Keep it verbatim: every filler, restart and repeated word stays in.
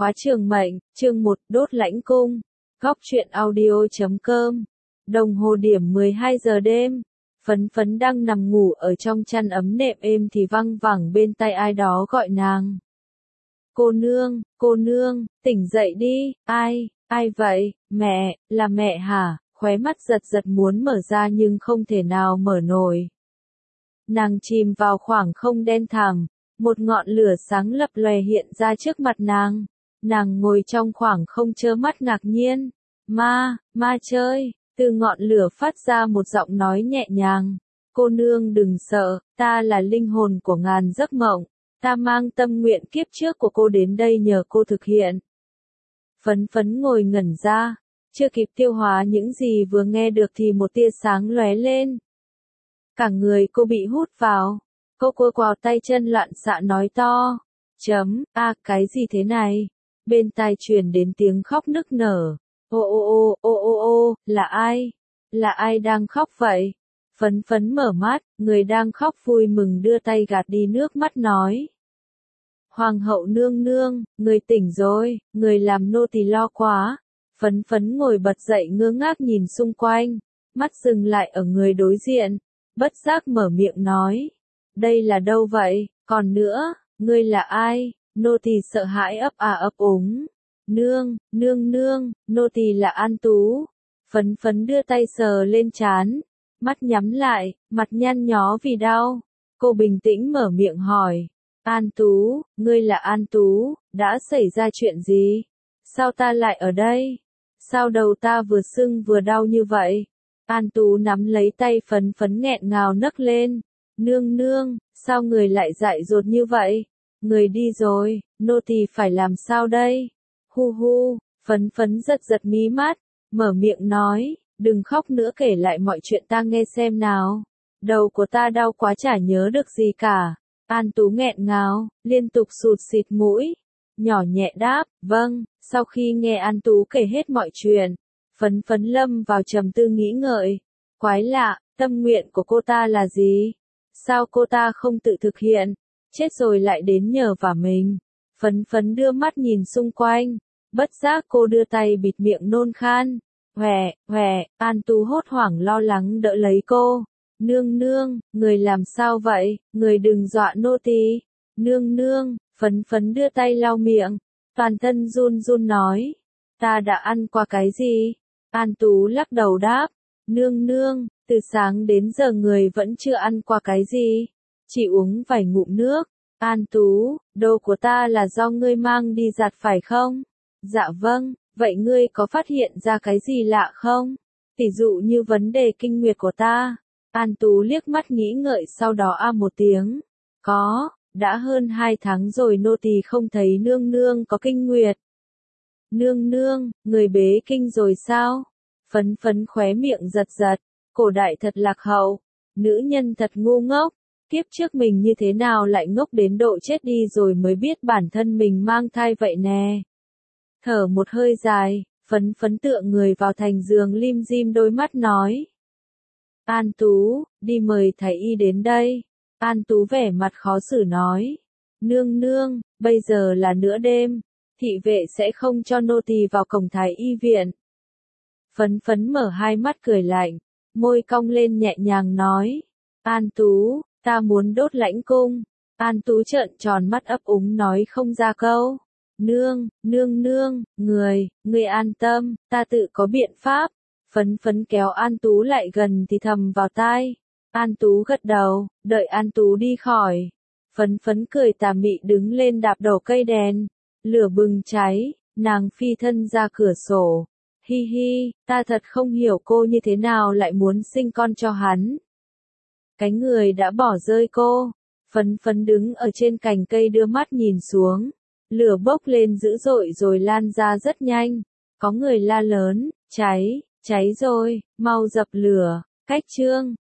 khóa trường mệnh, chương một, đốt lãnh cung. Góc truyện audio chấm com. Đồng hồ điểm mười hai giờ đêm. Phấn phấn đang nằm ngủ ở trong chăn ấm nệm êm thì văng vẳng bên tai ai đó gọi nàng. Cô nương, cô nương, tỉnh dậy đi, ai, ai vậy, mẹ, là mẹ hả? Khóe mắt giật giật muốn mở ra nhưng không thể nào mở nổi. Nàng chìm vào khoảng không đen thẳm, một ngọn lửa sáng lập lòe hiện ra trước mặt nàng. Nàng ngồi trong khoảng không trơ mắt ngạc nhiên. Ma, ma chơi, từ ngọn lửa phát ra một giọng nói nhẹ nhàng. Cô nương đừng sợ, ta là linh hồn của ngàn giấc mộng. Ta mang tâm nguyện kiếp trước của cô đến đây nhờ cô thực hiện. Phấn phấn ngồi ngẩn ra, chưa kịp tiêu hóa những gì vừa nghe được thì một tia sáng lóe lên. Cả người cô bị hút vào, cô cua quào tay chân loạn xạ nói to. Chấm, a à, cái gì thế này? Bên tai truyền đến tiếng khóc nức nở. Ô ô ô ô ô ô, là ai? Là ai đang khóc vậy? Phấn phấn mở mắt, người đang khóc vui mừng đưa tay gạt đi nước mắt nói. Hoàng hậu nương nương, người tỉnh rồi, người làm nô tỳ lo quá. Phấn phấn ngồi bật dậy ngơ ngác nhìn xung quanh, mắt dừng lại ở người đối diện, bất giác mở miệng nói. Đây là đâu vậy, còn nữa, ngươi là ai? Nô tỳ sợ hãi ấp à ấp úng. Nương, nương nương, nô tỳ là An Tú. Phấn phấn đưa tay sờ lên trán, mắt nhắm lại, mặt nhăn nhó vì đau. Cô bình tĩnh mở miệng hỏi. An Tú, ngươi là An Tú, đã xảy ra chuyện gì? Sao ta lại ở đây? Sao đầu ta vừa sưng vừa đau như vậy? An Tú nắm lấy tay phấn phấn nghẹn ngào nấc lên. Nương nương, sao người lại dại dột như vậy? Người đi rồi, nô tỳ phải làm sao đây? Hu hu, phấn phấn giật giật mí mắt, mở miệng nói, đừng khóc nữa kể lại mọi chuyện ta nghe xem nào. Đầu của ta đau quá chả nhớ được gì cả. An Tú nghẹn ngào, liên tục sụt xịt mũi, nhỏ nhẹ đáp, vâng. Sau khi nghe An Tú kể hết mọi chuyện, phấn phấn lâm vào trầm tư nghĩ ngợi. Quái lạ, tâm nguyện của cô ta là gì? Sao cô ta không tự thực hiện? Chết rồi lại đến nhờ vả mình. Phấn phấn đưa mắt nhìn xung quanh, bất giác cô đưa tay bịt miệng nôn khan. Hòe, hòe, An Tú hốt hoảng lo lắng đỡ lấy cô. Nương nương, người làm sao vậy, người đừng dọa nô tỳ. Nương nương, phấn phấn đưa tay lau miệng, toàn thân run run nói. Ta đã ăn qua cái gì? An Tú lắc đầu đáp. Nương nương, từ sáng đến giờ người vẫn chưa ăn qua cái gì. Chỉ uống vài ngụm nước. An Tú, đồ của ta là do ngươi mang đi giặt phải không? Dạ vâng, vậy ngươi có phát hiện ra cái gì lạ không? Tỷ dụ như vấn đề kinh nguyệt của ta. An Tú liếc mắt nghĩ ngợi sau đó a một tiếng. Có, đã hơn hai tháng rồi nô tỳ không thấy nương nương có kinh nguyệt. Nương nương, người bế kinh rồi sao? Phấn phấn khóe miệng giật giật, cổ đại thật lạc hậu, nữ nhân thật ngu ngốc. Kiếp trước mình như thế nào lại ngốc đến độ chết đi rồi mới biết bản thân mình mang thai vậy nè. Thở một hơi dài, phấn phấn tựa người vào thành giường lim dim đôi mắt nói. An Tú, đi mời thái y đến đây. An Tú vẻ mặt khó xử nói. Nương nương, bây giờ là nửa đêm, thị vệ sẽ không cho nô tỳ vào cổng thái y viện. Phấn phấn mở hai mắt cười lạnh, môi cong lên nhẹ nhàng nói. An Tú, ta muốn đốt lãnh cung. An Tú trợn tròn mắt ấp úng nói không ra câu. Nương, nương nương, người, người an tâm, ta tự có biện pháp. Phấn phấn kéo An Tú lại gần thì thầm vào tai. An Tú gật đầu, đợi An Tú đi khỏi. Phấn phấn cười tà mị đứng lên đạp đổ cây đèn. Lửa bừng cháy, nàng phi thân ra cửa sổ. Hi hi, ta thật không hiểu cô như thế nào lại muốn sinh con cho hắn. Cái người đã bỏ rơi cô. Phấn phấn đứng ở trên cành cây đưa mắt nhìn xuống. Lửa bốc lên dữ dội rồi lan ra rất nhanh. Có người la lớn, cháy, cháy rồi, mau dập lửa. Cách chương.